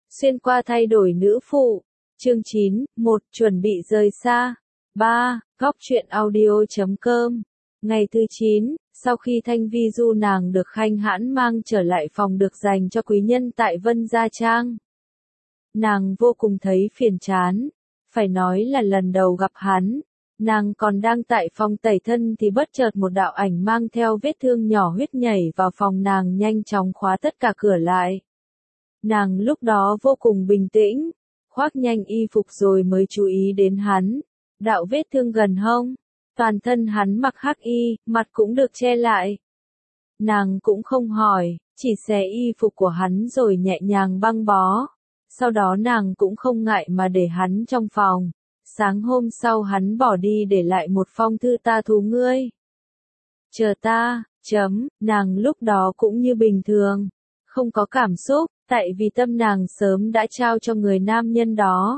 Xuyên qua thay đổi nữ phụ. Chương 9, 1. Chuẩn bị rời xa. 3. Góc truyện audio.com. Ngày thứ 9, sau khi Thanh Vi Du nàng được Khanh Hãn mang trở lại phòng được dành cho quý nhân tại Vân Gia Trang. Nàng vô cùng thấy phiền chán. Phải nói là lần đầu gặp hắn, nàng còn đang tại phòng tẩy thân thì bất chợt một đạo ảnh mang theo vết thương nhỏ huyết nhảy vào phòng nàng, nhanh chóng khóa tất cả cửa lại. Nàng lúc đó vô cùng bình tĩnh, khoác nhanh y phục rồi mới chú ý đến hắn. Đạo vết thương gần hông, toàn thân hắn mặc hắc y, mặt cũng được che lại. Nàng cũng không hỏi, chỉ xé y phục của hắn rồi nhẹ nhàng băng bó. Sau đó nàng cũng không ngại mà để hắn trong phòng. Sáng hôm sau hắn bỏ đi để lại một phong thư: ta thú ngươi. Chờ ta, nàng lúc đó cũng như bình thường. Không có cảm xúc, tại vì tâm nàng sớm đã trao cho người nam nhân đó.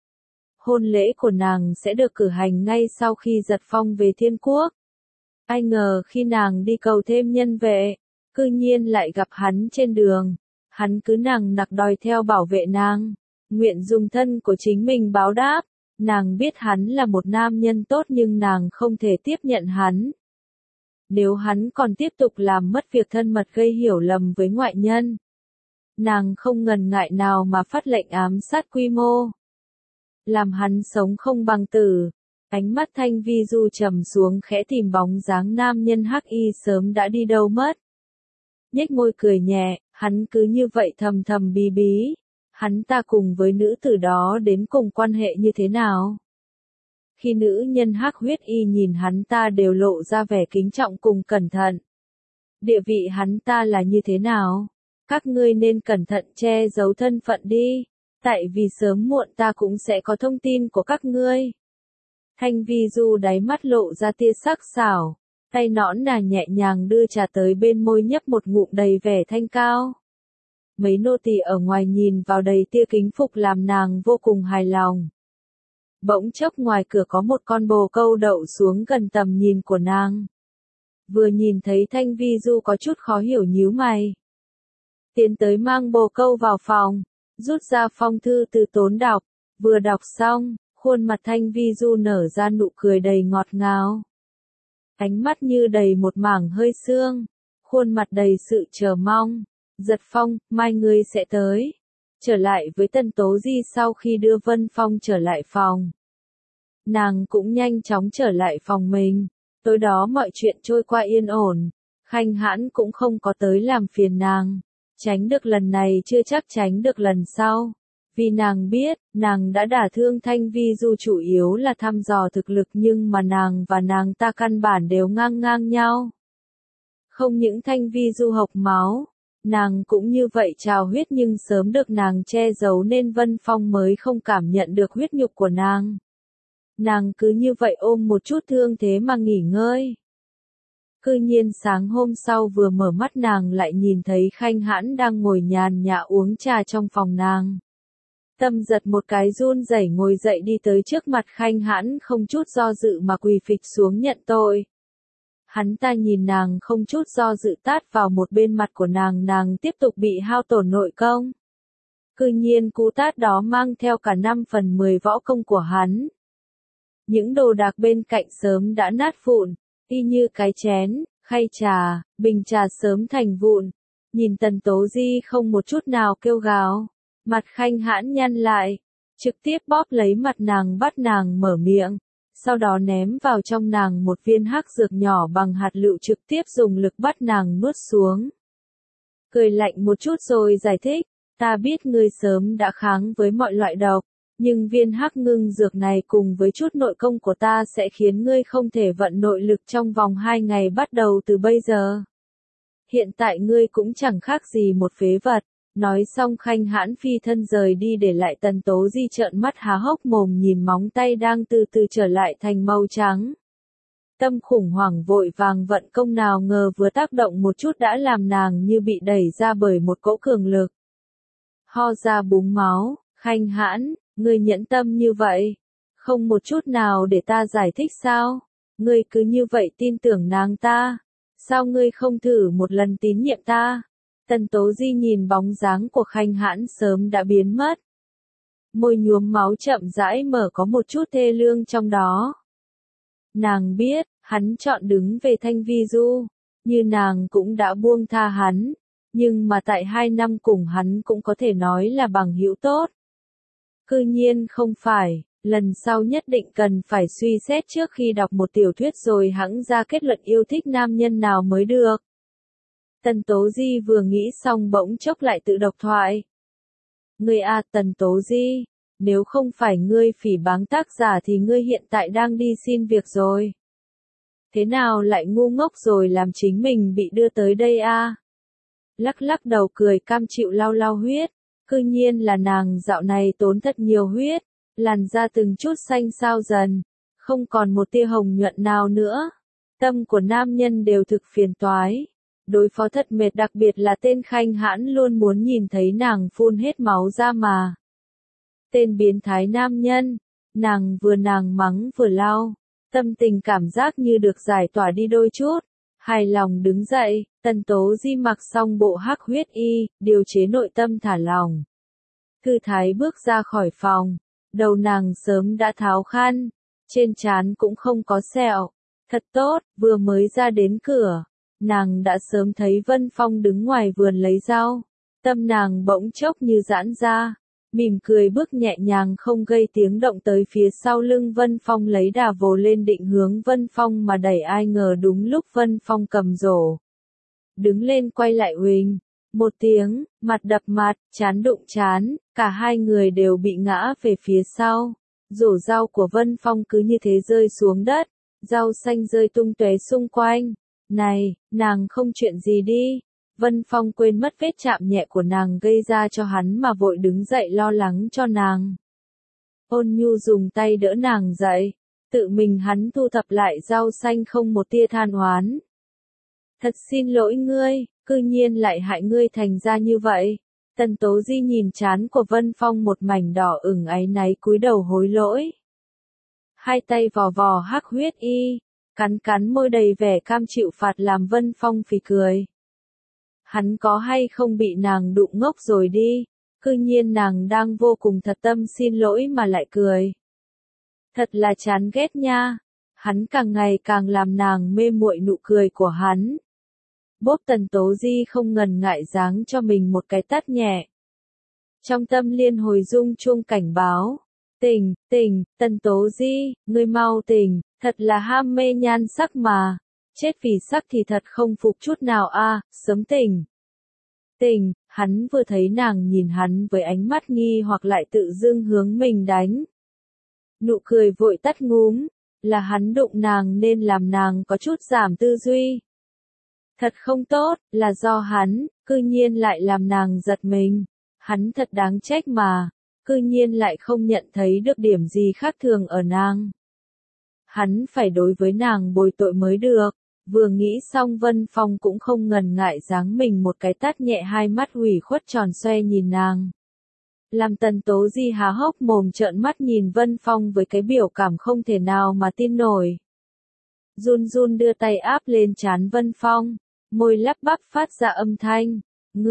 Hôn lễ của nàng sẽ được cử hành ngay sau khi giật phong về Thiên Quốc. Ai ngờ khi nàng đi cầu thêm nhân vệ, cư nhiên lại gặp hắn trên đường. Hắn cứ nằng nặc đòi theo bảo vệ nàng, nguyện dùng thân của chính mình báo đáp. Nàng biết hắn là một nam nhân tốt nhưng nàng không thể tiếp nhận hắn. Nếu hắn còn tiếp tục làm mất việc thân mật gây hiểu lầm với ngoại nhân, nàng không ngần ngại nào mà phát lệnh ám sát quy mô. Làm hắn sống không bằng tử. Ánh mắt Thanh Vi Du trầm xuống khẽ tìm bóng dáng nam nhân hắc y sớm đã đi đâu mất. Nhếch môi cười nhẹ, hắn cứ như vậy thầm thầm bí bí. Hắn ta cùng với nữ tử đó đến cùng quan hệ như thế nào? Khi nữ nhân hắc huyết y nhìn hắn ta đều lộ ra vẻ kính trọng cùng cẩn thận. Địa vị hắn ta là như thế nào? Các ngươi nên cẩn thận che giấu thân phận đi, tại vì sớm muộn ta cũng sẽ có thông tin của các ngươi. Thanh Vi Du đáy mắt lộ ra tia sắc sảo, tay nõn nà nhẹ nhàng đưa trà tới bên môi nhấp một ngụm đầy vẻ thanh cao. Mấy nô tỳ ở ngoài nhìn vào đầy tia kính phục làm nàng vô cùng hài lòng. Bỗng chốc ngoài cửa có một con bồ câu đậu xuống gần tầm nhìn của nàng. Vừa nhìn thấy Thanh Vi Du có chút khó hiểu nhíu mày. Tiến tới mang bồ câu vào phòng, rút ra phong thư từ tốn đọc, vừa đọc xong, khuôn mặt Thanh Vi Du nở ra nụ cười đầy ngọt ngào. Ánh mắt như đầy một mảng hơi sương, khuôn mặt đầy sự chờ mong. Giật Phong, mai ngươi sẽ tới. Trở lại với Tân Tố Di sau khi đưa Vân Phong trở lại phòng. Nàng cũng nhanh chóng trở lại phòng mình. Tối đó mọi chuyện trôi qua yên ổn. Khanh Hãn cũng không có tới làm phiền nàng. Tránh được lần này chưa chắc tránh được lần sau. Vì nàng biết, nàng đã đả thương Thanh Vi Du chủ yếu là thăm dò thực lực, nhưng mà nàng và nàng ta căn bản đều ngang ngang nhau. Không những Thanh Vi Du hộc máu, nàng cũng như vậy trào huyết, nhưng sớm được nàng che giấu nên Vân Phong mới không cảm nhận được huyết nhục của nàng. Nàng cứ như vậy ôm một chút thương thế mà nghỉ ngơi. Cư nhiên sáng hôm sau vừa mở mắt nàng lại nhìn thấy Khanh Hãn đang ngồi nhàn nhã uống trà trong phòng nàng. Tâm giật một cái run rẩy ngồi dậy đi tới trước mặt Khanh Hãn, không chút do dự mà quỳ phịch xuống nhận tội. Hắn ta nhìn nàng không chút do dự tát vào một bên mặt của nàng, nàng tiếp tục bị hao tổn nội công. Cư nhiên cú tát đó mang theo cả 5/10 võ công của hắn. Những đồ đạc bên cạnh sớm đã nát vụn, y như cái chén, khay trà, bình trà sớm thành vụn. Nhìn Tần Tố Di không một chút nào kêu gào, mặt Khanh Hãn nhăn lại, trực tiếp bóp lấy mặt nàng bắt nàng mở miệng. Sau đó ném vào trong nàng một viên hắc dược nhỏ bằng hạt lựu, trực tiếp dùng lực bắt nàng nuốt xuống. Cười lạnh một chút rồi giải thích, ta biết ngươi sớm đã kháng với mọi loại độc, nhưng viên hắc ngưng dược này cùng với chút nội công của ta sẽ khiến ngươi không thể vận nội lực trong vòng 2 ngày bắt đầu từ bây giờ. Hiện tại ngươi cũng chẳng khác gì một phế vật. Nói xong Khanh Hãn phi thân rời đi để lại Tần Tố Di trợn mắt há hốc mồm nhìn móng tay đang từ từ trở lại thành màu trắng. Tâm khủng hoảng vội vàng vận công, nào ngờ vừa tác động một chút đã làm nàng như bị đẩy ra bởi một cỗ cường lực. Ho ra búng máu. Khanh Hãn, ngươi nhẫn tâm như vậy, không một chút nào để ta giải thích sao? Ngươi cứ như vậy tin tưởng nàng ta, sao ngươi không thử một lần tín nhiệm ta? Tần Tố Di nhìn bóng dáng của Khanh Hãn sớm đã biến mất. Môi nhuốm máu chậm rãi mở có một chút thê lương trong đó. Nàng biết, hắn chọn đứng về Thanh Vi Du, như nàng cũng đã buông tha hắn, nhưng mà tại 2 năm cùng hắn cũng có thể nói là bằng hữu tốt. Cư nhiên không phải, lần sau nhất định cần phải suy xét trước khi đọc một tiểu thuyết rồi hẵng ra kết luận yêu thích nam nhân nào mới được. Tần Tố Di vừa nghĩ xong bỗng chốc lại tự độc thoại. Ngươi à Tần Tố Di, nếu không phải ngươi phỉ báng tác giả thì ngươi hiện tại đang đi xin việc rồi. Thế nào lại ngu ngốc rồi làm chính mình bị đưa tới đây a? Lắc lắc đầu cười cam chịu lau lau huyết, cư nhiên là nàng dạo này tốn thật nhiều huyết, làn da từng chút xanh xao dần, không còn một tia hồng nhuận nào nữa. Tâm của nam nhân đều thực phiền toái. Đối phó thật mệt, đặc biệt là tên Khanh Hãn luôn muốn nhìn thấy nàng phun hết máu ra mà. Tên biến thái nam nhân, nàng mắng vừa lau, tâm tình cảm giác như được giải tỏa đi đôi chút. Hài lòng đứng dậy, Tần Tố Di mặc xong bộ hắc huyết y, điều chế nội tâm thả lòng. Thư thái bước ra khỏi phòng, đầu nàng sớm đã tháo khăn, trên trán cũng không có sẹo. Thật tốt, vừa mới ra đến cửa, nàng đã sớm thấy Vân Phong đứng ngoài vườn lấy rau. Tâm nàng bỗng chốc như giãn ra, mỉm cười bước nhẹ nhàng không gây tiếng động tới phía sau lưng Vân Phong lấy đà vồ lên định hướng Vân Phong mà đẩy, ai ngờ đúng lúc Vân Phong cầm rổ. Đứng lên quay lại huỳnh, một tiếng, mặt đập mặt, trán đụng trán, cả hai người đều bị ngã về phía sau. Rổ rau của Vân Phong cứ như thế rơi xuống đất, rau xanh rơi tung tóe xung quanh. Này, nàng không chuyện gì đi. Vân Phong quên mất vết chạm nhẹ của nàng gây ra cho hắn mà vội đứng dậy lo lắng cho nàng. Ôn nhu dùng tay đỡ nàng dậy, tự mình hắn thu thập lại rau xanh không một tia than oán. Thật xin lỗi ngươi, cư nhiên lại hại ngươi thành ra như vậy. Tần Tố Di nhìn trán của Vân Phong một mảnh đỏ ửng áy náy cúi đầu hối lỗi. Hai tay vò vò hắc huyết y, cắn cắn môi đầy vẻ cam chịu phạt làm Vân Phong phì cười. Hắn có hay không bị nàng đụng ngốc rồi đi, cư nhiên nàng đang vô cùng thật tâm xin lỗi mà lại cười. Thật là chán ghét nha, hắn càng ngày càng làm nàng mê muội nụ cười của hắn. Bốp Tần Tố Di không ngần ngại giáng cho mình một cái tát nhẹ. Trong tâm liên hồi rung chuông cảnh báo. Tỉnh, tỉnh, Tần Tố Di, ngươi mau tỉnh, thật là ham mê nhan sắc mà. Chết vì sắc thì thật không phục chút nào a, sớm tỉnh. Tỉnh, hắn vừa thấy nàng nhìn hắn với ánh mắt nghi hoặc lại tự dưng hướng mình đánh. Nụ cười vội tắt ngúm, là hắn đụng nàng nên làm nàng có chút giảm tư duy. Thật không tốt, là do hắn, cư nhiên lại làm nàng giật mình. Hắn thật đáng trách mà, cư nhiên lại không nhận thấy được điểm gì khác thường ở nàng. Hắn phải đối với nàng bồi tội mới được. Vừa nghĩ xong Vân Phong cũng không ngần ngại giáng mình một cái tát nhẹ, hai mắt ủy khuất tròn xoe nhìn nàng. Làm Tần Tố Di há hốc mồm trợn mắt nhìn Vân Phong với cái biểu cảm không thể nào mà tin nổi. Run run đưa tay áp lên trán Vân Phong, môi lắp bắp phát ra âm thanh.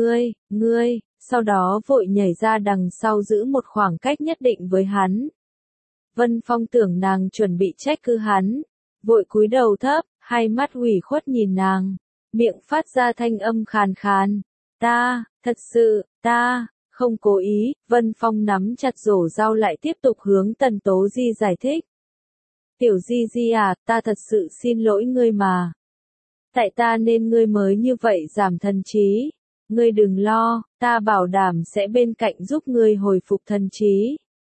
Ngươi, sau đó vội nhảy ra đằng sau giữ một khoảng cách nhất định với hắn. Vân Phong tưởng nàng chuẩn bị trách cứ hắn, vội cúi đầu thấp, hai mắt ủy khuất nhìn nàng, miệng phát ra thanh âm khàn khàn. Thật sự, không cố ý. Vân Phong nắm chặt rổ rau lại tiếp tục hướng Tần Tố Di giải thích. Tiểu Di à, ta thật sự xin lỗi ngươi mà. Tại ta nên ngươi mới như vậy giảm thần trí. Ngươi đừng lo, ta bảo đảm sẽ bên cạnh giúp ngươi hồi phục thần trí.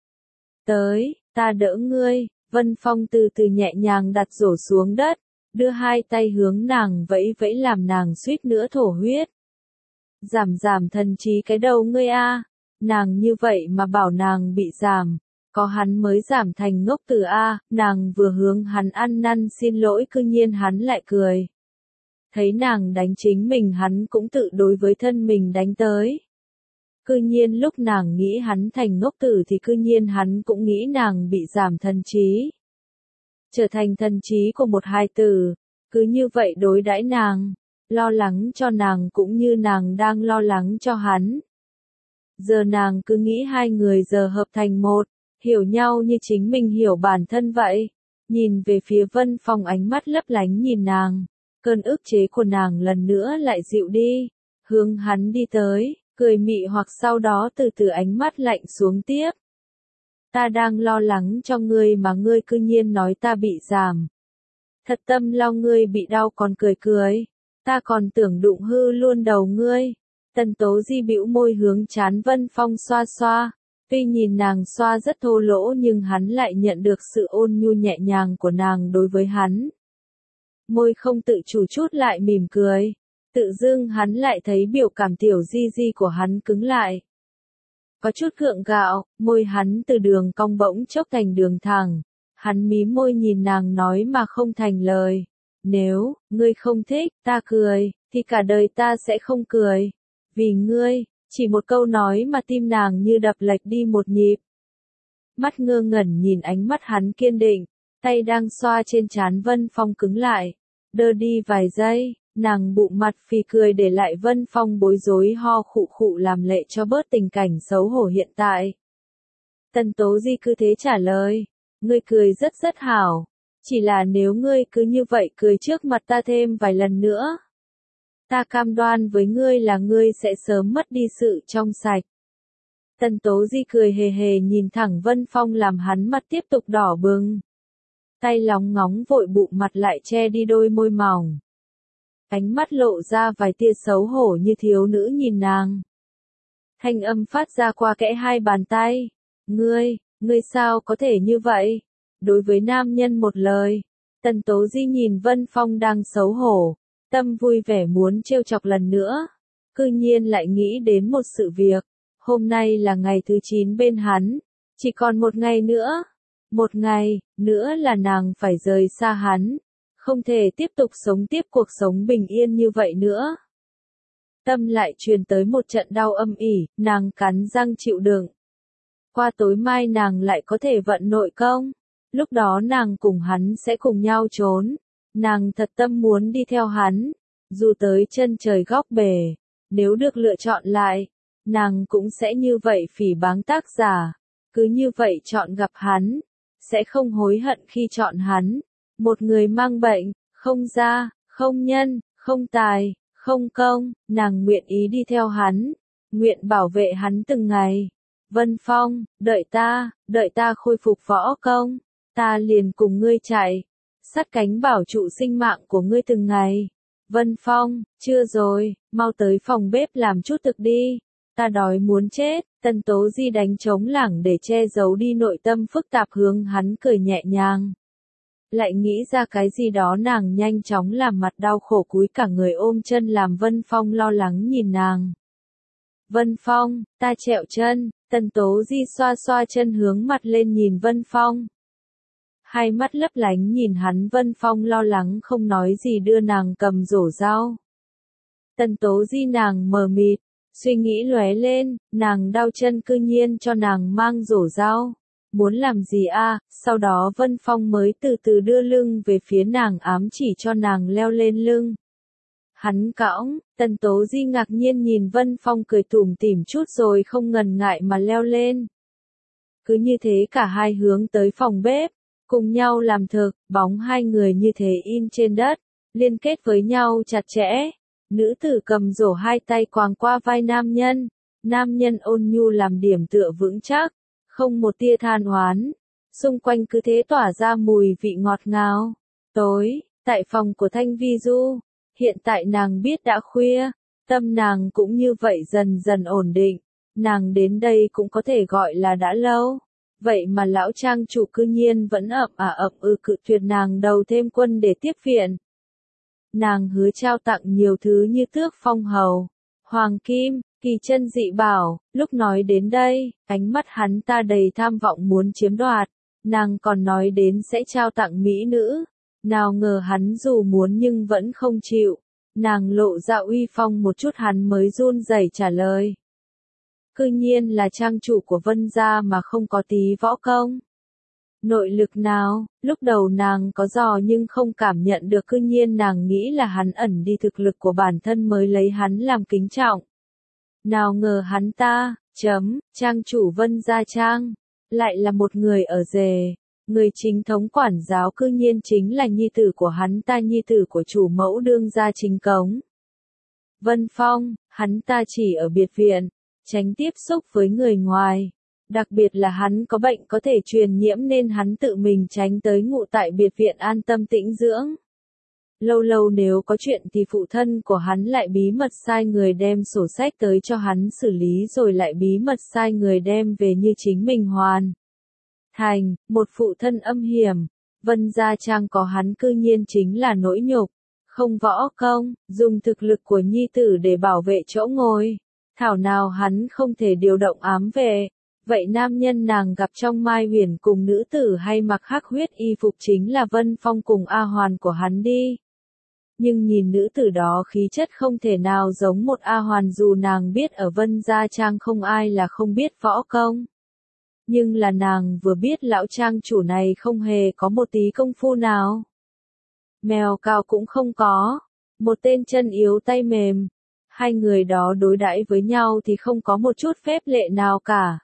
Tới, ta đỡ ngươi. Vân Phong từ từ nhẹ nhàng đặt rổ xuống đất, đưa hai tay hướng nàng vẫy vẫy làm nàng suýt nữa thổ huyết. Giảm thần trí cái đầu ngươi a, nàng như vậy mà bảo nàng bị giảm, có hắn mới giảm thành ngốc tử a. Nàng vừa hướng hắn ăn năn xin lỗi cư nhiên hắn lại cười. Thấy nàng đánh chính mình hắn cũng tự đối với thân mình đánh tới. Cư nhiên lúc nàng nghĩ hắn thành ngốc tử thì cư nhiên hắn cũng nghĩ nàng bị giảm thần trí. Trở thành thần trí của một hài tử, cứ như vậy đối đãi nàng. lo lắng cho nàng cũng như nàng đang lo lắng cho hắn. Giờ nàng cứ nghĩ hai người giờ hợp thành một, hiểu nhau như chính mình hiểu bản thân vậy. Nhìn về phía Vân Phong ánh mắt lấp lánh nhìn nàng, cơn ức chế của nàng lần nữa lại dịu đi, hướng hắn đi tới, cười mị hoặc sau đó từ từ ánh mắt lạnh xuống tiếp. Ta đang lo lắng cho ngươi mà ngươi cư nhiên nói ta bị giảm. Thật tâm lo ngươi bị đau còn cười cười, ta còn tưởng đụng hư luôn đầu ngươi. Tần Tố Di bĩu môi hướng trán Vân Phong xoa xoa, tuy nhìn nàng xoa rất thô lỗ nhưng hắn lại nhận được sự ôn nhu nhẹ nhàng của nàng đối với hắn. Môi không tự chủ chút lại mỉm cười, tự dưng hắn lại thấy biểu cảm tiểu di di của hắn cứng lại. Có chút gượng gạo, môi hắn từ đường cong bỗng chốc thành đường thẳng, hắn mí môi nhìn nàng nói mà không thành lời. Nếu, ngươi không thích, ta cười, thì cả đời ta sẽ không cười. Vì ngươi, chỉ một câu nói mà tim nàng như đập lệch đi một nhịp. Mắt ngơ ngẩn nhìn ánh mắt hắn kiên định, tay đang xoa trên trán Vân Phong cứng lại, đơ đi vài giây, nàng bụng mặt phì cười để lại Vân Phong bối rối ho khụ khụ làm lệ cho bớt tình cảnh xấu hổ hiện tại. Tần Tố Di cứ thế trả lời, ngươi cười rất rất hảo, chỉ là nếu ngươi cứ như vậy cười trước mặt ta thêm vài lần nữa, ta cam đoan với ngươi là ngươi sẽ sớm mất đi sự trong sạch. Tần Tố Di cười hề hề nhìn thẳng Vân Phong làm hắn mặt tiếp tục đỏ bừng. Tay lóng ngóng vội bụng mặt lại che đi đôi môi mỏng. Ánh mắt lộ ra vài tia xấu hổ như thiếu nữ nhìn nàng. Thanh âm phát ra qua kẽ hai bàn tay. Ngươi sao có thể như vậy? Đối với nam nhân một lời. Tần Tố Di nhìn Vân Phong đang xấu hổ. Tâm vui vẻ muốn trêu chọc lần nữa. Cư nhiên lại nghĩ đến một sự việc. Hôm nay là ngày thứ 9 bên hắn. Chỉ còn một ngày nữa. Một ngày nữa là nàng phải rời xa hắn. Không thể tiếp tục sống tiếp cuộc sống bình yên như vậy nữa. Tâm lại truyền tới một trận đau âm ỉ, nàng cắn răng chịu đựng. Qua tối mai nàng lại có thể vận nội công. Lúc đó nàng cùng hắn sẽ cùng nhau trốn. Nàng thật tâm muốn đi theo hắn. Dù tới chân trời góc bể. Nếu được lựa chọn lại, nàng cũng sẽ như vậy phỉ báng tác giả. Cứ như vậy chọn gặp hắn. Sẽ không hối hận khi chọn hắn. Một người mang bệnh, không gia, không nhân, không tài, không công, nàng nguyện ý đi theo hắn, nguyện bảo vệ hắn từng ngày. Vân Phong, đợi ta khôi phục võ công, ta liền cùng ngươi chạy, sát cánh bảo trụ sinh mạng của ngươi từng ngày. Vân Phong, chưa rồi, mau tới phòng bếp làm chút thực đi, ta đói muốn chết. Tần Tố Di đánh trống lảng để che giấu đi nội tâm phức tạp hướng hắn cười nhẹ nhàng. Lại nghĩ ra cái gì đó nàng nhanh chóng làm mặt đau khổ cúi cả người ôm chân làm Vân Phong lo lắng nhìn nàng. Vân Phong, ta trẹo chân, Tần Tố Di xoa xoa chân hướng mặt lên nhìn Vân Phong. Hai mắt lấp lánh nhìn hắn. Vân Phong lo lắng không nói gì đưa nàng cầm rổ rau. Tần Tố Di nàng mờ mịt, suy nghĩ lóe lên, nàng đau chân cư nhiên cho nàng mang rổ rau. Muốn làm gì a? Sau đó Vân Phong mới từ từ đưa lưng về phía nàng ám chỉ cho nàng leo lên lưng. Hắn cõng, Tần Tố Di ngạc nhiên nhìn Vân Phong cười tủm tỉm chút rồi không ngần ngại mà leo lên. Cứ như thế cả hai hướng tới phòng bếp, cùng nhau làm thực, bóng hai người như thế in trên đất, liên kết với nhau chặt chẽ. Nữ tử cầm rổ hai tay quàng qua vai nam nhân ôn nhu làm điểm tựa vững chắc. Không một tia than oán, xung quanh cứ thế tỏa ra mùi vị ngọt ngào. Tối, tại phòng của Thanh Vi Du, hiện tại nàng biết đã khuya, tâm nàng cũng như vậy dần dần ổn định, nàng đến đây cũng có thể gọi là đã lâu. Vậy mà lão trang chủ cư nhiên vẫn ậm cự tuyệt nàng đầu thêm quân để tiếp viện. Nàng hứa trao tặng nhiều thứ như tước phong hầu, hoàng kim, kỳ chân dị bảo. Lúc nói đến đây, ánh mắt hắn ta đầy tham vọng muốn chiếm đoạt. Nàng còn nói đến sẽ trao tặng mỹ nữ. Nào ngờ hắn dù muốn nhưng vẫn không chịu. Nàng lộ ra uy phong một chút hắn mới run rẩy trả lời. Cư nhiên là trang chủ của Vân gia mà không có tí võ công. Nội lực nào, lúc đầu nàng có dò nhưng không cảm nhận được, cư nhiên nàng nghĩ là hắn ẩn đi thực lực của bản thân mới lấy hắn làm kính trọng. Nào ngờ hắn ta, trang chủ Vân Gia Trang, lại là một người ở rể, người chính thống quản giáo cư nhiên chính là nhi tử của hắn ta, nhi tử của chủ mẫu đương gia chính cống. Vân Phong, hắn ta chỉ ở biệt viện, tránh tiếp xúc với người ngoài. Đặc biệt là hắn có bệnh có thể truyền nhiễm nên hắn tự mình tránh tới ngụ tại biệt viện an tâm tĩnh dưỡng. Lâu lâu nếu có chuyện thì phụ thân của hắn lại bí mật sai người đem sổ sách tới cho hắn xử lý rồi lại bí mật sai người đem về như chính mình hoàn thành, một phụ thân âm hiểm. Vân Gia Trang có hắn cư nhiên chính là nỗi nhục, không võ công, dùng thực lực của nhi tử để bảo vệ chỗ ngồi. Thảo nào hắn không thể điều động ám vệ. Vậy nam nhân nàng gặp trong Mai Huyền cùng nữ tử hay mặc hắc huyết y phục chính là Vân Phong cùng A Hoàn của hắn đi. Nhưng nhìn nữ tử đó khí chất không thể nào giống một A Hoàn, dù nàng biết ở Vân Gia Trang không ai là không biết võ công. Nhưng là nàng vừa biết lão trang chủ này không hề có một tí công phu nào. Mèo cào cũng không có, một tên chân yếu tay mềm. Hai người đó đối đãi với nhau thì không có một chút phép lệ nào cả.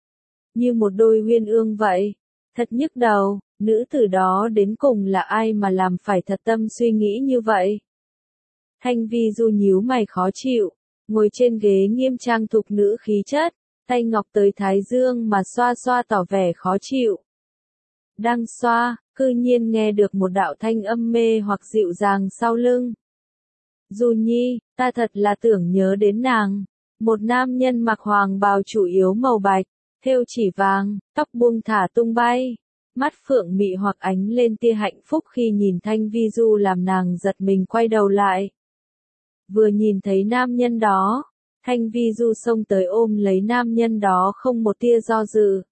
Như một đôi uyên ương vậy. Thật nhức đầu, nữ tử đó đến cùng là ai mà làm phải thật tâm suy nghĩ như vậy. Thanh Vi Du nhíu mày khó chịu, ngồi trên ghế nghiêm trang thục nữ khí chất, tay ngọc tới thái dương mà xoa xoa tỏ vẻ khó chịu. Đang xoa, cư nhiên nghe được một đạo thanh âm mê hoặc dịu dàng sau lưng. Du Nhi, ta thật là tưởng nhớ đến nàng. Một nam nhân mặc hoàng bào chủ yếu màu bạch, thêu chỉ vàng, tóc buông thả tung bay. Mắt phượng mị hoặc ánh lên tia hạnh phúc khi nhìn Thanh Vi Du làm nàng giật mình quay đầu lại. Vừa nhìn thấy nam nhân đó, Thanh Vi Du xông tới ôm lấy nam nhân đó không một tia do dự.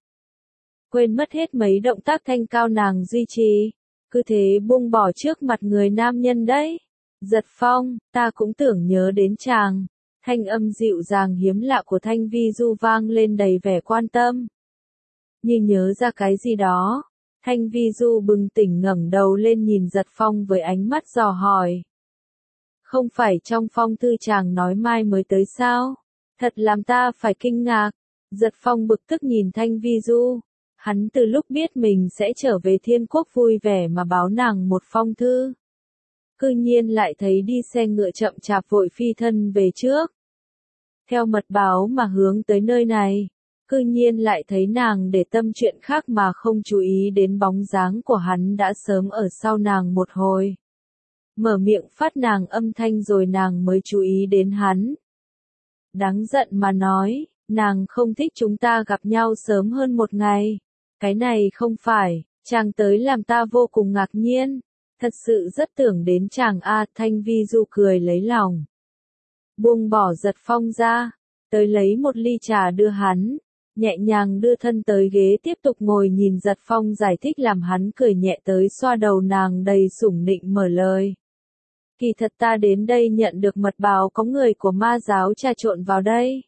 Quên mất hết mấy động tác thanh cao nàng duy trì, cứ thế buông bỏ trước mặt người nam nhân đấy. Giật Phong, ta cũng tưởng nhớ đến chàng. Thanh âm dịu dàng hiếm lạ của Thanh Vi Du vang lên đầy vẻ quan tâm. Như nhớ ra cái gì đó, Thanh Vi Du bừng tỉnh ngẩng đầu lên nhìn Giật Phong với ánh mắt dò hỏi. Không phải trong phong thư chàng nói mai mới tới sao? Thật làm ta phải kinh ngạc. Giật Phong bực tức nhìn Thanh Vi Du. Hắn từ lúc biết mình sẽ trở về Thiên Quốc vui vẻ mà báo nàng một phong thư. Cư nhiên lại thấy đi xe ngựa chậm chạp vội phi thân về trước. Theo mật báo mà hướng tới nơi này, cư nhiên lại thấy nàng để tâm chuyện khác mà không chú ý đến bóng dáng của hắn đã sớm ở sau nàng một hồi. Mở miệng phát nàng âm thanh rồi nàng mới chú ý đến hắn. Đáng giận mà nói, nàng không thích chúng ta gặp nhau sớm hơn một ngày. Cái này không phải, chàng tới làm ta vô cùng ngạc nhiên. Thật sự rất tưởng đến chàng a. Thanh Vi Du cười lấy lòng. Buông bỏ Giật Phong ra, tới lấy một ly trà đưa hắn, nhẹ nhàng đưa thân tới ghế tiếp tục ngồi nhìn Giật Phong giải thích làm hắn cười nhẹ tới xoa đầu nàng đầy sủng nịnh mở lời. Kỳ thật ta đến đây nhận được mật báo có người của ma giáo trà trộn vào đây.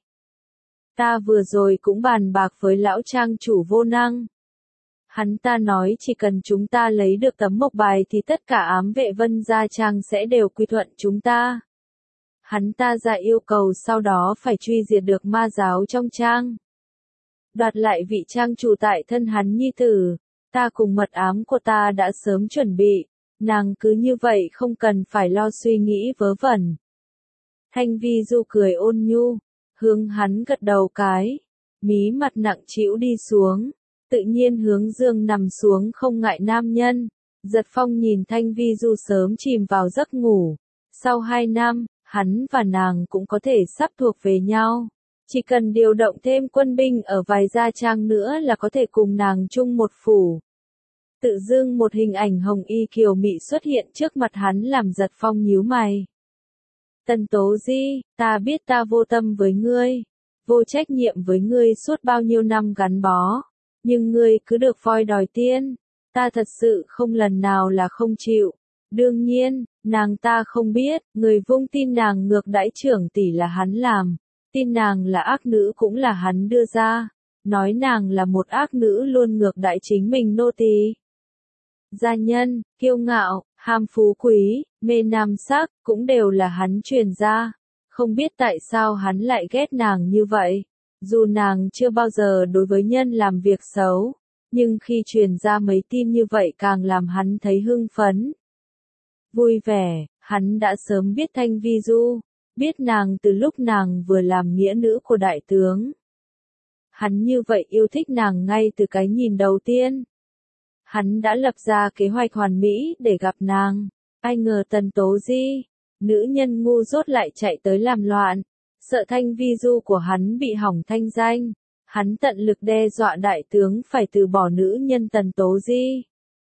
Ta vừa rồi cũng bàn bạc với lão trang chủ vô năng. Hắn ta nói chỉ cần chúng ta lấy được tấm mộc bài thì tất cả ám vệ Vân Gia Trang sẽ đều quy thuận chúng ta. Hắn ta ra yêu cầu sau đó phải truy diệt được ma giáo trong trang. Đoạt lại vị trang chủ tại thân hắn nhi tử. Ta cùng mật ám của ta đã sớm chuẩn bị. Nàng cứ như vậy không cần phải lo suy nghĩ vớ vẩn. Thanh Vi Du cười ôn nhu, hướng hắn gật đầu cái, mí mặt nặng trĩu đi xuống, tự nhiên hướng giường nằm xuống không ngại nam nhân. Giật Phong nhìn Thanh Vi Du sớm chìm vào giấc ngủ, sau 2 năm, hắn và nàng cũng có thể sắp thuộc về nhau. Chỉ cần điều động thêm quân binh ở vài gia trang nữa là có thể cùng nàng chung một phủ. Tự dưng một hình ảnh hồng y kiều mị xuất hiện trước mặt hắn làm Giật Phong nhíu mày. Tần Tố Di, ta biết ta vô tâm với ngươi, vô trách nhiệm với ngươi suốt bao nhiêu năm gắn bó, nhưng ngươi cứ được voi đòi tiên, ta thật sự không lần nào là không chịu. Đương nhiên, nàng ta không biết, người vung tin nàng ngược đãi trưởng tỷ là hắn làm, tin nàng là ác nữ cũng là hắn đưa ra. nói nàng là một ác nữ luôn ngược đãi chính mình nô tỳ. Gia nhân, kiêu ngạo, ham phú quý, mê nam sắc, cũng đều là hắn truyền ra. Không biết tại sao hắn lại ghét nàng như vậy. Dù nàng chưa bao giờ đối với nhân làm việc xấu, nhưng khi truyền ra mấy tin như vậy càng làm hắn thấy hưng phấn. Vui vẻ, hắn đã sớm biết Thanh Vi Du, biết nàng từ lúc nàng vừa làm nghĩa nữ của đại tướng. Hắn như vậy yêu thích nàng ngay từ cái nhìn đầu tiên. Hắn đã lập ra kế hoạch hoàn mỹ để gặp nàng. Ai ngờ Tần Tố Di, nữ nhân ngu dốt lại chạy tới làm loạn. Sợ Thanh Vi Du của hắn bị hỏng thanh danh. Hắn tận lực đe dọa đại tướng phải từ bỏ nữ nhân Tần Tố Di.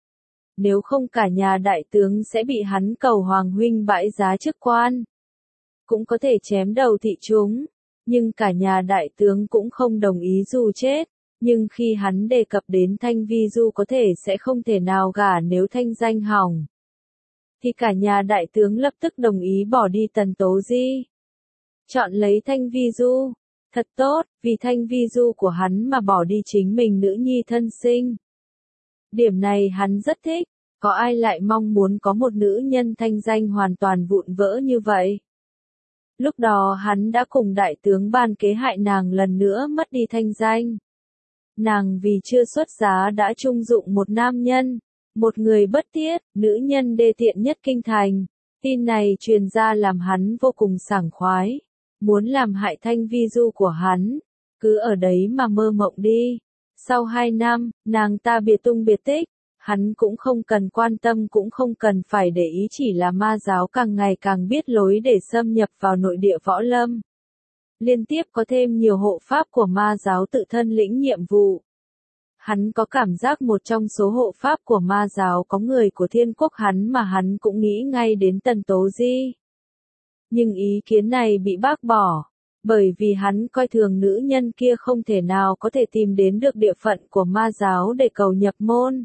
Nếu không cả nhà đại tướng sẽ bị hắn cầu hoàng huynh bãi giá chức quan. Cũng có thể chém đầu thị chúng. Nhưng cả nhà đại tướng cũng không đồng ý dù chết. Nhưng khi hắn đề cập đến Thanh Vi Du có thể sẽ không thể nào gả nếu thanh danh hỏng. Thì cả nhà đại tướng lập tức đồng ý bỏ đi Tần Tố Di. Chọn lấy Thanh Vi Du. Thật tốt, vì Thanh Vi Du của hắn mà bỏ đi chính mình nữ nhi thân sinh. Điểm này hắn rất thích, có ai lại mong muốn có một nữ nhân thanh danh hoàn toàn vụn vỡ như vậy. Lúc đó hắn đã cùng đại tướng ban kế hại nàng lần nữa mất đi thanh danh. Nàng vì chưa xuất giá đã trung dụng một nam nhân, một người bất tiết, nữ nhân đê tiện nhất kinh thành. Tin này truyền ra làm hắn vô cùng sảng khoái, muốn làm hại Thanh Vi Du của hắn, cứ ở đấy mà mơ mộng đi. Sau 2 năm, nàng ta biệt tung biệt tích, hắn cũng không cần quan tâm cũng không cần phải để ý, chỉ là ma giáo càng ngày càng biết lối để xâm nhập vào nội địa võ lâm. Liên tiếp có thêm nhiều hộ pháp của ma giáo tự thân lĩnh nhiệm vụ. Hắn có cảm giác một trong số hộ pháp của ma giáo có người của Thiên Quốc hắn mà hắn cũng nghĩ ngay đến Tần Tố Di. Nhưng ý kiến này bị bác bỏ, bởi vì hắn coi thường nữ nhân kia không thể nào có thể tìm đến được địa phận của ma giáo để cầu nhập môn.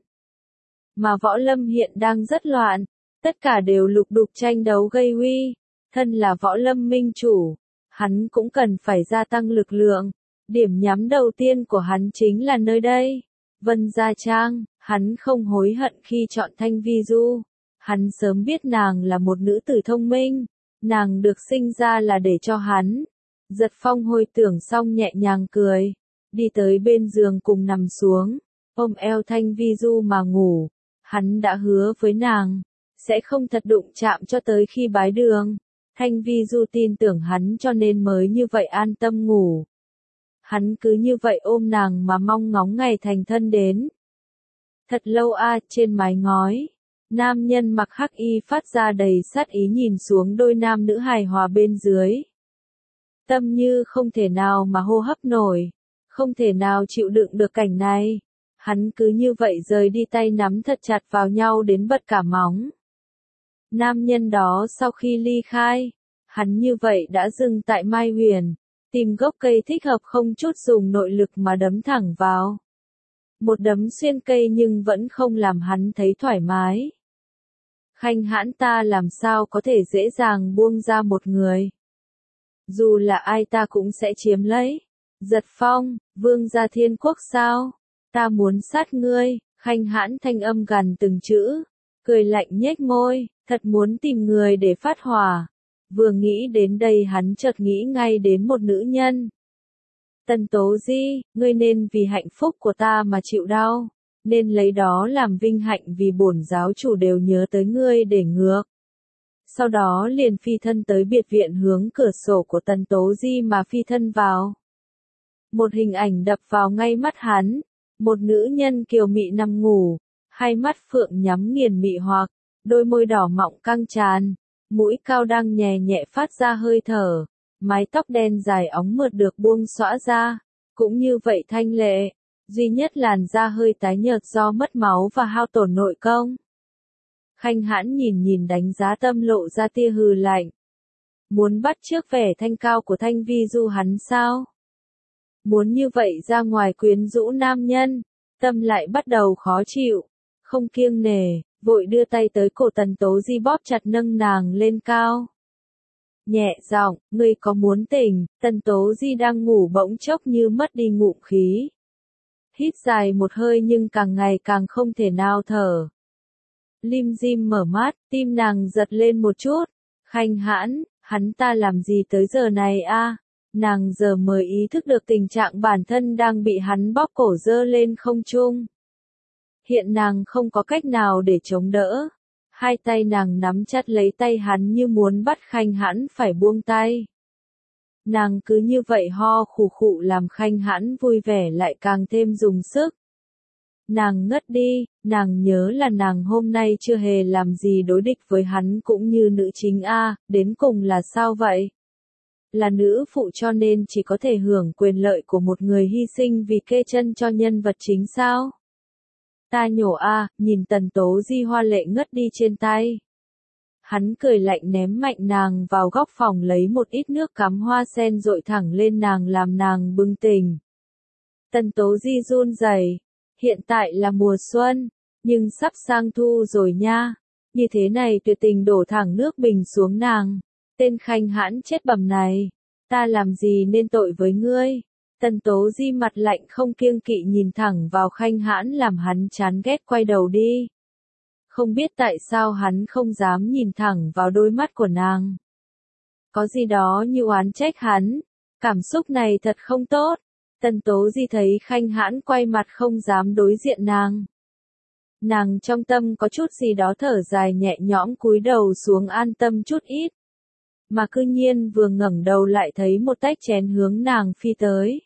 Mà võ lâm hiện đang rất loạn, tất cả đều lục đục tranh đấu gây uy, thân là võ lâm minh chủ, hắn cũng cần phải gia tăng lực lượng. Điểm nhắm đầu tiên của hắn chính là nơi đây, Vân Gia Trang. Hắn không hối hận khi chọn Thanh Vi Du. Hắn sớm biết nàng là một nữ tử thông minh, nàng được sinh ra là để cho hắn. Giật Phong hồi tưởng xong nhẹ nhàng cười, đi tới bên giường cùng nằm xuống, ôm eo Thanh Vi Du mà ngủ. Hắn đã hứa với nàng, sẽ không thật đụng chạm cho tới khi bái đường. Thanh Vi Du tin tưởng hắn cho nên mới như vậy an tâm ngủ. Hắn cứ như vậy ôm nàng mà mong ngóng ngày thành thân đến. Thật lâu trên mái ngói, nam nhân mặc hắc y phát ra đầy sát ý nhìn xuống đôi nam nữ hài hòa bên dưới. Tâm như không thể nào mà hô hấp nổi, không thể nào chịu đựng được cảnh này. Hắn cứ như vậy rời đi, tay nắm thật chặt vào nhau đến bật cả móng. Nam nhân đó sau khi ly khai, hắn như vậy đã dừng tại Mai Huyền, tìm gốc cây thích hợp không chút dùng nội lực mà đấm thẳng vào. Một đấm xuyên cây nhưng vẫn không làm hắn thấy thoải mái. Khanh hãn ta làm sao có thể dễ dàng buông ra một người. Dù là ai ta cũng sẽ chiếm lấy. Giật Phong, Vương gia Thiên Quốc sao? Ta muốn sát ngươi. Khanh hãn thanh âm gằn từng chữ, cười lạnh nhếch môi, thật muốn tìm người để phát hỏa. Vừa nghĩ đến đây hắn chợt nghĩ ngay đến một nữ nhân. Tần Tố Di, ngươi nên vì hạnh phúc của ta mà chịu đau, nên lấy đó làm vinh hạnh vì bổn giáo chủ đều nhớ tới ngươi để ngược. Sau đó liền phi thân tới biệt viện hướng cửa sổ của Tần Tố Di mà phi thân vào. Một hình ảnh đập vào ngay mắt hắn, một nữ nhân kiều mị nằm ngủ, hai mắt phượng nhắm nghiền mị hoặc, đôi môi đỏ mọng căng tràn, mũi cao đang nhẹ nhẹ phát ra hơi thở, mái tóc đen dài óng mượt được buông xõa ra, cũng như vậy thanh lệ, duy nhất làn da hơi tái nhợt do mất máu và hao tổn nội công. Khanh hãn nhìn đánh giá, tâm lộ ra tia hừ lạnh. Muốn bắt chước vẻ thanh cao của Thanh Vi Du hắn sao? Muốn như vậy ra ngoài quyến rũ nam nhân, tâm lại bắt đầu khó chịu, không kiêng nể, vội đưa tay tới cổ Tần Tố Di bóp chặt nâng nàng lên cao. Nhẹ giọng, ngươi có muốn tỉnh? Tần Tố Di đang ngủ bỗng chốc như mất đi ngụm khí, Hít dài một hơi nhưng càng ngày càng không thể nào thở. Lim Dim mở mắt, tim nàng giật lên một chút. Khanh Hãn, hắn ta làm gì tới giờ này a? Nàng giờ mới ý thức được tình trạng bản thân đang bị hắn bóp cổ giơ lên không trung. Hiện nàng không có cách nào để chống đỡ. Hai tay nàng nắm chặt lấy tay hắn như muốn bắt Khanh Hãn phải buông tay. Nàng cứ như vậy ho khụ khụ làm Khanh Hãn vui vẻ lại càng thêm dùng sức. Nàng ngất đi, nàng nhớ là nàng hôm nay chưa hề làm gì đối địch với hắn cũng như nữ chính A, đến cùng là sao vậy? Là nữ phụ cho nên chỉ có thể hưởng quyền lợi của một người hy sinh vì kê chân cho nhân vật chính sao? Ta nhổ A, nhìn Tần Tố Di hoa lệ ngất đi trên tay. Hắn cười lạnh ném mạnh nàng vào góc phòng lấy một ít nước cắm hoa sen dội thẳng lên nàng làm nàng bừng tỉnh. Tần Tố Di run rẩy. Hiện tại là mùa xuân, nhưng sắp sang thu rồi nha. Như thế này tuyệt tình đổ thẳng nước bình xuống nàng. Tên Khanh Hãn chết bầm này. Ta làm gì nên tội với ngươi? Tần Tố Di mặt lạnh không kiêng kỵ nhìn thẳng vào Khanh Hãn làm hắn chán ghét quay đầu đi. Không biết tại sao hắn không dám nhìn thẳng vào đôi mắt của nàng. Có gì đó như oán trách hắn. Cảm xúc này thật không tốt. Tần Tố Di thấy Khanh Hãn quay mặt không dám đối diện nàng. Nàng trong tâm có chút gì đó thở dài nhẹ nhõm cúi đầu xuống an tâm chút ít. Mà cư nhiên vừa ngẩng đầu lại thấy một tách chén hướng nàng phi tới.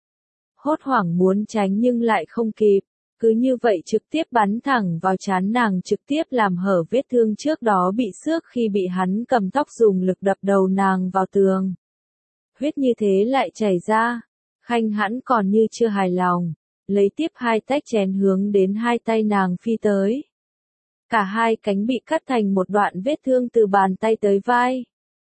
Hốt hoảng muốn tránh nhưng lại không kịp. Cứ như vậy trực tiếp bắn thẳng vào trán nàng trực tiếp làm hở vết thương trước đó bị xước khi bị hắn cầm tóc dùng lực đập đầu nàng vào tường. Huyết như thế lại chảy ra. Khanh Hãn còn như chưa hài lòng, lấy tiếp hai tách chén hướng đến hai tay nàng phi tới. Cả hai cánh bị cắt thành một đoạn vết thương từ bàn tay tới vai.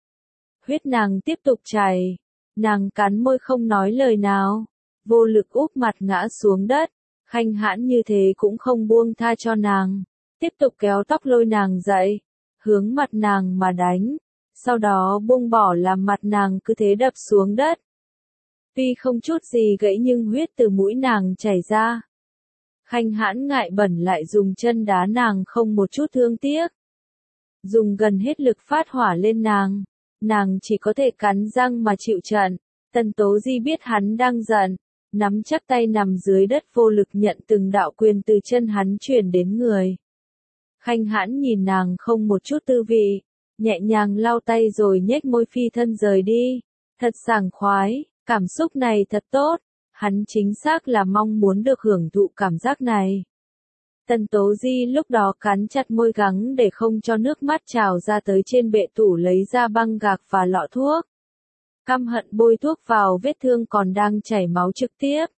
Huyết nàng tiếp tục chảy, nàng cắn môi không nói lời nào, vô lực úp mặt ngã xuống đất. Khanh Hãn như thế cũng không buông tha cho nàng, tiếp tục kéo tóc lôi nàng dậy, hướng mặt nàng mà đánh, sau đó buông bỏ làm mặt nàng cứ thế đập xuống đất. Tuy không chút gì gãy nhưng huyết từ mũi nàng chảy ra. Khanh Hãn ngại bẩn lại dùng chân đá nàng không một chút thương tiếc. Dùng gần hết lực phát hỏa lên nàng chỉ có thể cắn răng mà chịu trận. Tần Tố Di biết hắn đang giận, nắm chắc tay nằm dưới đất vô lực nhận từng đạo quyền từ chân hắn truyền đến người. Khanh Hãn nhìn nàng không một chút tư vị, nhẹ nhàng lau tay rồi nhếch môi phi thân rời đi. Thật sảng khoái. Cảm xúc này thật tốt, hắn chính xác là mong muốn được hưởng thụ cảm giác này. Tần Tố Di lúc đó cắn chặt môi gắng để không cho nước mắt trào ra tới trên bệ tủ lấy ra băng gạc và lọ thuốc. Căm hận bôi thuốc vào vết thương còn đang chảy máu trực tiếp.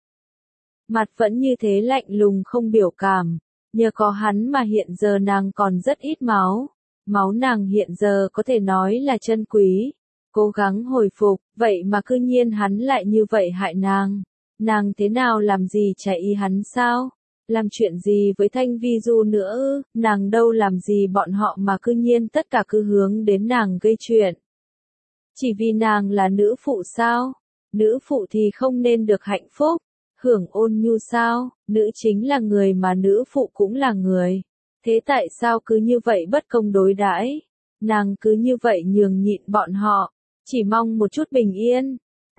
Mặt vẫn như thế lạnh lùng không biểu cảm, nhờ có hắn mà hiện giờ nàng còn rất ít máu. Máu nàng hiện giờ có thể nói là chân quý. Cố gắng hồi phục, vậy mà cư nhiên hắn lại như vậy hại nàng. Nàng thế nào làm gì chạy ý hắn sao? Làm chuyện gì với Thanh Vi Du nữa ư? Nàng đâu làm gì bọn họ mà cư nhiên tất cả cứ hướng đến nàng gây chuyện. Chỉ vì nàng là nữ phụ sao? Nữ phụ thì không nên được hạnh phúc, hưởng ôn nhu sao? Nữ chính là người mà nữ phụ cũng là người. Thế tại sao cứ như vậy bất công đối đãi? Nàng cứ như vậy nhường nhịn bọn họ. Chỉ mong một chút bình yên.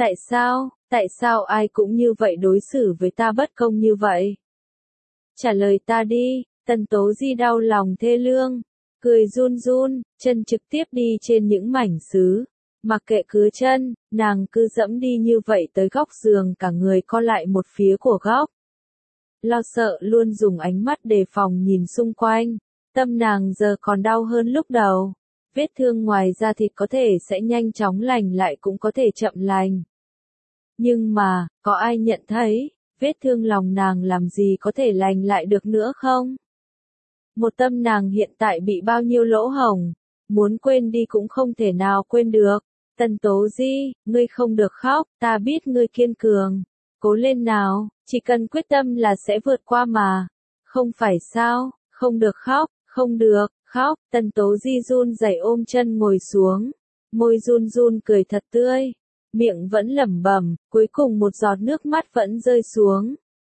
Tại sao ai cũng như vậy đối xử với ta bất công như vậy? Trả lời ta đi. Tần Tố Di đau lòng thê lương, cười run run, chân trực tiếp đi trên những mảnh sứ. Mặc kệ cứ chân, nàng cứ dẫm đi như vậy tới góc giường cả người co lại một phía của góc. Lo sợ luôn dùng ánh mắt đề phòng nhìn xung quanh. Tâm nàng giờ còn đau hơn lúc đầu. Vết thương ngoài da thịt có thể sẽ nhanh chóng lành lại cũng có thể chậm lành. Nhưng mà, có ai nhận thấy, vết thương lòng nàng làm gì có thể lành lại được nữa không? Một tâm nàng hiện tại bị bao nhiêu lỗ hổng, muốn quên đi cũng không thể nào quên được. Tần Tố Di, ngươi không được khóc, ta biết ngươi kiên cường. Cố lên nào, chỉ cần quyết tâm là sẽ vượt qua mà. Không phải sao, không được khóc, không được. Khóc, Tần Tố Di run rẩy ôm chân ngồi xuống, môi run run cười thật tươi, miệng vẫn lẩm bẩm, cuối cùng một giọt nước mắt vẫn rơi xuống.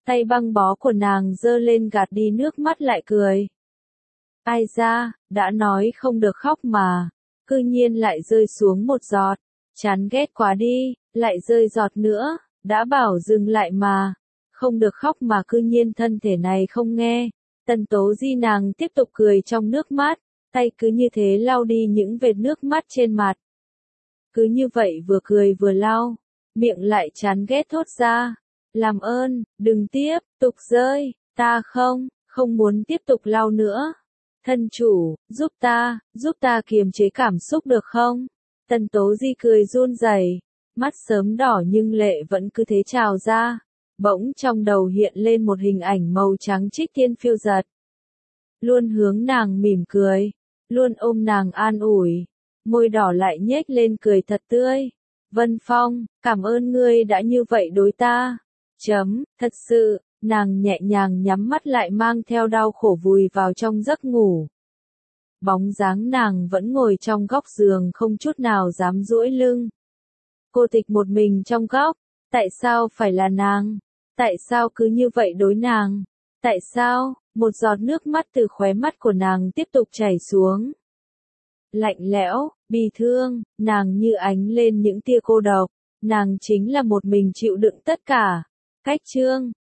tay băng bó của nàng giơ lên gạt đi nước mắt lại cười. Ai ra, đã nói không được khóc mà, cư nhiên lại rơi xuống một giọt, chán ghét quá đi, lại rơi giọt nữa, đã bảo dừng lại mà, không được khóc mà cư nhiên thân thể này không nghe. Tần Tố Di nàng tiếp tục cười trong nước mắt, tay cứ như thế lau đi những vệt nước mắt trên mặt. Cứ như vậy vừa cười vừa lau, miệng lại chán ghét thốt ra, làm ơn, đừng tiếp tục rơi, ta không muốn tiếp tục lau nữa. Thân chủ, giúp ta kiềm chế cảm xúc được không? Tần Tố Di cười run rẩy, mắt sớm đỏ nhưng lệ vẫn cứ thế trào ra. Bỗng trong đầu hiện lên một hình ảnh màu trắng trích tiên phiêu giật. Luôn hướng nàng mỉm cười, luôn ôm nàng an ủi, môi đỏ lại nhếch lên cười thật tươi. Vân Phong, cảm ơn ngươi đã như vậy đối ta. Thật sự, nàng nhẹ nhàng nhắm mắt lại mang theo đau khổ vùi vào trong giấc ngủ. Bóng dáng nàng vẫn ngồi trong góc giường không chút nào dám duỗi lưng. Cô tịch một mình trong góc, tại sao phải là nàng? Tại sao cứ như vậy đối nàng? Tại sao? Một giọt nước mắt từ khóe mắt của nàng tiếp tục chảy xuống. Lạnh lẽo, bi thương, nàng như ánh lên những tia cô độc, nàng chính là một mình chịu đựng tất cả. Cách chương